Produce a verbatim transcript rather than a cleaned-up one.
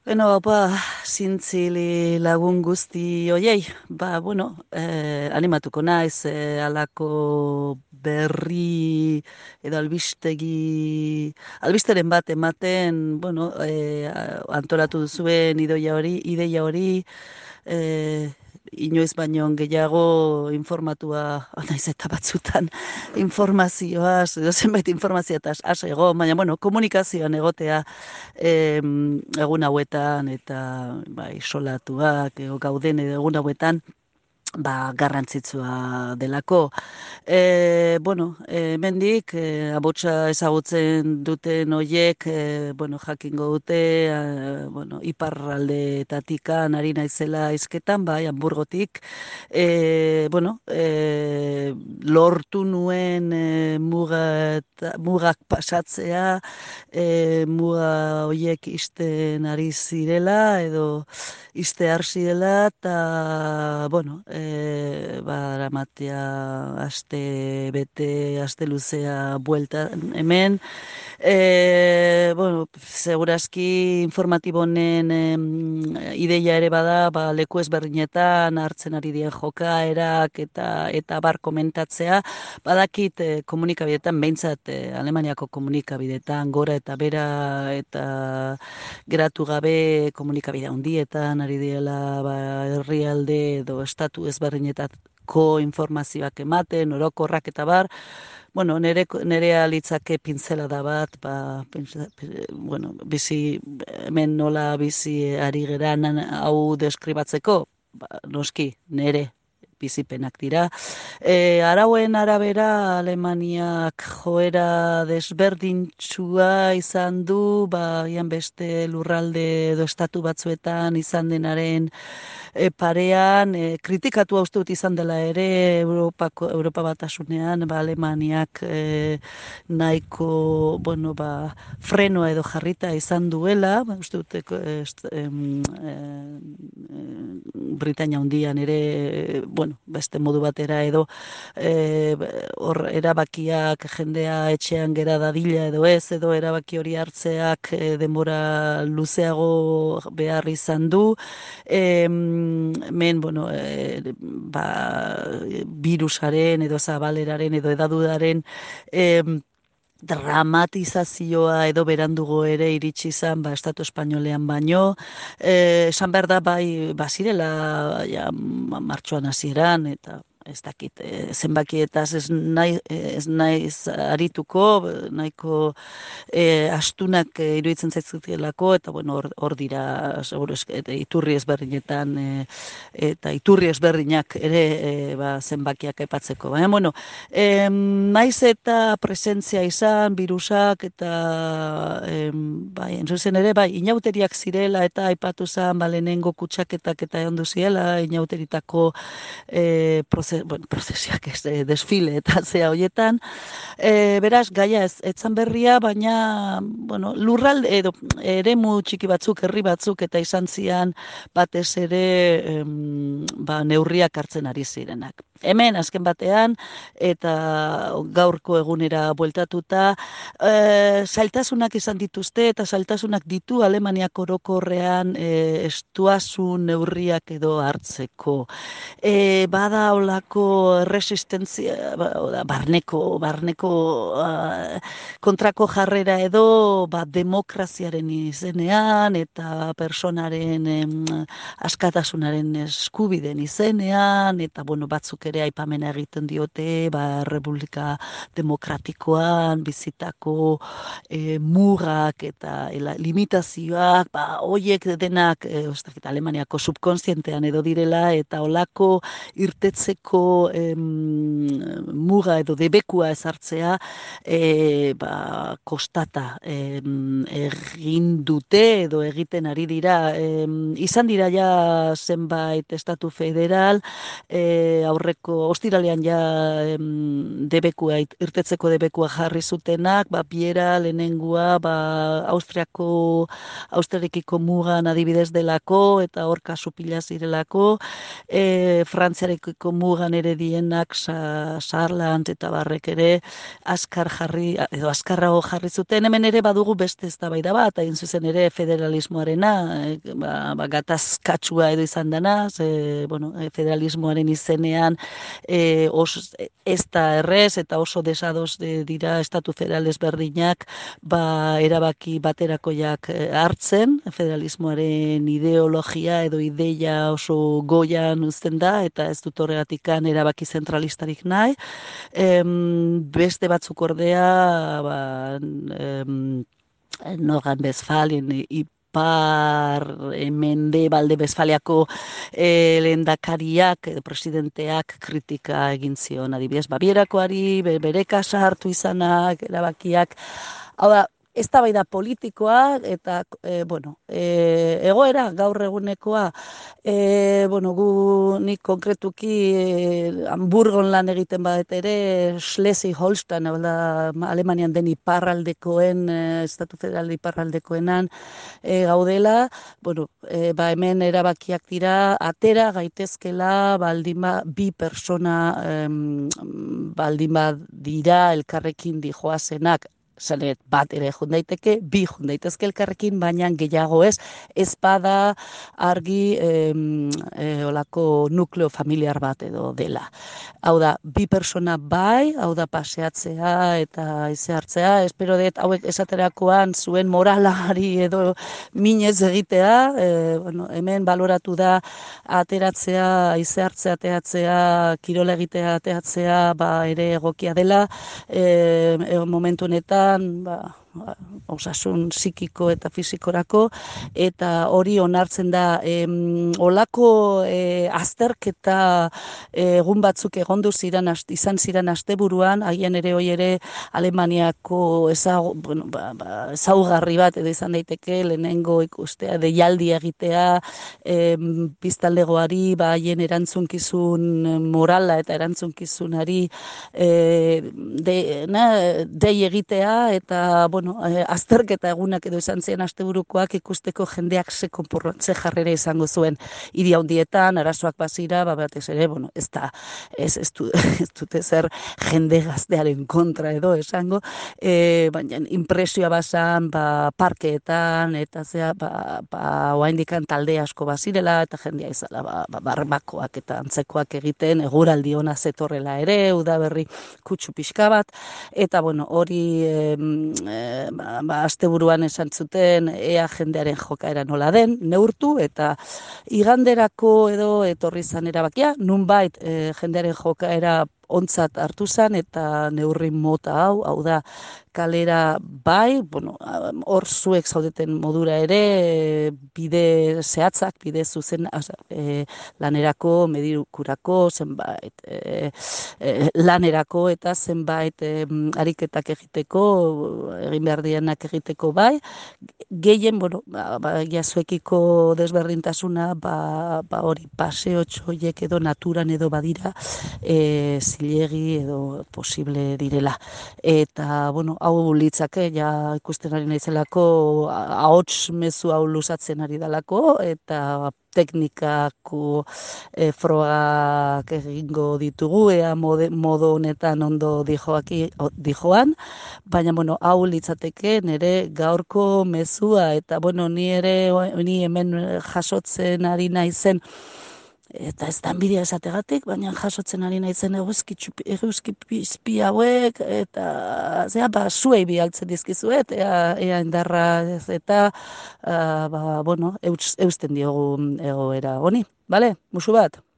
Beno, ba, zintzili lagun guzti hoiei, ba, bueno, eh, animatuko naiz, eh, alako berri edo albistegi, albisteren bat ematen, bueno, eh, antolatu duzuen idoia hori, ideia hori, eh, inoiz baino gehiago informatua, naiz eta batzutan informazioaz, edo zenbait informazioaz ego, baina, bueno, komunikazioan egotea, em, egun hauetan eta bai, isolatuak edo gauden edo egun hauetan ba, garrantzitsua delako. E, bueno, e, mendik, e, abotsa ezagutzen duten hoiek, e, bueno, jakingo dute, e, bueno, iparraldetatikan ari naizela izketan, bai, Hamburgotik, e, bueno, e, lortu nuen e, mugat, mugak pasatzea, e, muga hoiek isten ari zirela, edo iste harsi dela, eta, bueno, e, ba, matea aste bete, aste luzea buelta hemen. E, bueno, segurazki informatibonen em, ideia ere bada, ba, leku ezberdinetan hartzen ari dien jokaerak eta eta bar komentatzea, badakit e, komunikabidetan, behintzat e, Alemaniako komunikabidetan, gora eta bera eta geratu gabe komunikabide handietan ari diela ba, herrialde edo estatu ezberdinetako informazioak ematen, orokorrak eta bar, bueno, nere, nerea litzake pintzela da bat, ba, pentsa- pe- bueno, bizi, hemen nola bizi ari geran hau deskribatzeko, ba, noski, nere bizipenak dira. E, arauen arabera Alemaniak joera desberdintsua izan du, ba, ian beste lurralde edo estatu batzuetan izan denaren e, parean, e, kritikatu uste dut izan dela ere Europako, Europa batasunean, ba, Alemaniak e, nahiko, bueno, ba, frenoa edo jarrita izan duela, ba, uste dut, e, est- em, em, Britania hundian ere, bueno, beste modu batera edo eh, hor erabakiak jendea etxean gera dadila edo ez, edo erabaki hori hartzeak eh, denbora luzeago behar izan du. Em, men, bueno, eh, ba, virusaren edo zabaleraren edo edadudaren em, dramatizazioa edo berandugo ere iritsi izan ba, Estatu Espainolean baino. Eh, esan behar da bai bazirela ja, ma- martxoan hasieran eta ez dakit eh, zenbakietaz ez nahi, ez naiz arituko, nahiko e, astunak e, iruditzen zaizkielako, eta bueno, hor, hor dira, seguro, eske- eta iturri ezberdinetan, e, eta iturri ezberdinak ere e, ba, zenbakiak aipatzeko. Baina, bueno, em, naiz eta presentzia izan, virusak, eta em, bai, entzuzen ere, bai, inauteriak zirela, eta aipatu zen, ba, lehenengo kutsaketak eta egon duziela, inauteritako e, proze, bueno, prozesiak ez, e, desfile eta zea hoietan, E, beraz, gaia ez, etzan berria, baina, bueno, lurralde edo eremu txiki batzuk, herri batzuk eta izan zian batez ere em, ba, neurriak hartzen ari zirenak. Hemen, azken batean, eta gaurko egunera bueltatuta, e, zailtasunak izan dituzte eta zailtasunak ditu Alemaniak orokorrean e, estuasun neurriak edo hartzeko. E, bada olako resistentzia, ba, oda, barneko, barneko ah, kontrako jarrera edo ba, demokraziaren izenean eta personaren em, askatasunaren eskubiden izenean, eta bueno, batzuk ere aipamena egiten diote, ba, Republika Demokratikoan bizitako e, mugak eta ela, limitazioak, ba, hoiek denak, e, ostakit, Alemaniako subkonsientean edo direla, eta olako irtetzeko em, muga edo debekua ezartzea e, ba, kostata em, egin dute edo egiten ari dira. Em, izan dira ja zenbait estatu federal, e, aurreko ostiralean ja em, debekua, irtetzeko debekua jarri zutenak, ba, biera lehenengua, ba, Austriako, Austriarekiko mugan adibidez delako, eta hor kasu pila zirelako, e, Frantziarekiko mugan mugan ere dienak, sa, Saarland eta barrek ere, askar jarri, edo askarrago jarri zuten, hemen ere badugu beste eztabaida bat, hain zuzen ere federalismoarena, e, ba, ba, gatazkatsua edo izan dana, ze, bueno, e, federalismoaren izenean e, os, ez da errez eta oso desados de, dira estatu federal ezberdinak ba, erabaki baterakoiak e, hartzen, federalismoaren ideologia edo ideia oso goian uzten da, eta ez dut horregatikan erabaki zentralistarik nahi. Em, beste batzuk ordea, ba, em, Nogan Westfalen ipar eh, mende balde Westfaliako eh, lehendakariak edo presidenteak kritika egin zion, adibidez Bavierakoari, be- bere kasa hartu izanak, erabakiak. Hau da, eztabaida politikoa eta e, bueno, e, egoera gaur egunekoa, e, bueno, gu nik konkretuki e, Hamburgon lan egiten badet ere Schleswig-Holstein, hau da Alemanian den iparraldekoen, e, Estatu Federal iparraldekoenan e, gaudela, bueno, e, ba hemen erabakiak dira atera gaitezkela baldin ba bi persona em, baldin ba dira elkarrekin dijoazenak, zanet bat ere jun daiteke, bi jun daitezke elkarrekin, baina gehiago ez, ez bada argi em, e, olako nukleo familiar bat edo dela. Hau da, bi persona bai, hau da paseatzea eta ize hartzea, espero dut hauek esaterakoan zuen moralari edo minez egitea, e, bueno, hemen baloratu da ateratzea, ize hartzea, ateratzea, kirola egitea, ateratzea, ba ere egokia dela, e, e, momentu honetan, ba, ba, osasun psikiko eta fisikorako, eta hori onartzen da em, olako e, azterketa e, egun batzuk egondu ziren, ast, izan ziren asteburuan, agian ere hoi ere Alemaniako ezau, bueno, ba, ba, ezaugarri bat edo izan daiteke, lehenengo ikustea, deialdi egitea, em, biztaldegoari, ba, haien erantzunkizun morala eta erantzunkizunari e, de, na, dei egitea, eta bueno, e, azterketa egunak edo izan ziren asteburukoak ikusteko jendeak ze konportze jarrera izango zuen hiri handietan, arazoak bazira, ba, batez ere, bueno, ez da, ez, ez, du, ez dute zer jende gaztearen kontra edo esango, e, baina impresioa bazan, ba, parkeetan, eta zea, ba, ba, oaindikan talde asko bazirela, eta jendea izala, ba, ba, barbakoak eta antzekoak egiten, eguraldi ona zetorrela ere, udaberri kutsu pixka bat, eta bueno, hori e, ba, ba, asteburuan esan zuten ea jendearen jokaera nola den, neurtu, eta iganderako edo etorri zan erabakia, nunbait e, jendearen jokaera ontzat hartu zen, eta neurri mota hau, hau da, kalera bai, bueno, hor zuek zaudeten modura ere, e, bide zehatzak, bide zuzen, e, lanerako, medikurako, zenbait, e, e, lanerako eta zenbait e, ariketak egiteko, egin behar dienak egiteko bai, gehien, bueno, ba, ba, jazuekiko desberdintasuna, ba, ba hori paseo txoiek edo naturan edo badira, e, zilegi edo posible direla. Eta, bueno, hau litzake, ja ikusten ari naizelako, ahots mezu hau luzatzen ari dalako, eta teknikako e, frogak egingo ditugu, ea mode, modo honetan ondo dijoaki, dijoan, baina, bueno, hau litzateke nire gaurko mezua, eta, bueno, ni ere, ni hemen jasotzen ari naizen, eta ez da enbidia esategatik, baina jasotzen ari naizen eguzki, txupi, eguzki pizpi hauek, eta zera, ba, zuei bialtzen dizkizuet, ea, ea indarra ez, eta, uh, ba, bueno, eus, eusten diogu egoera honi, bale? Musu bat?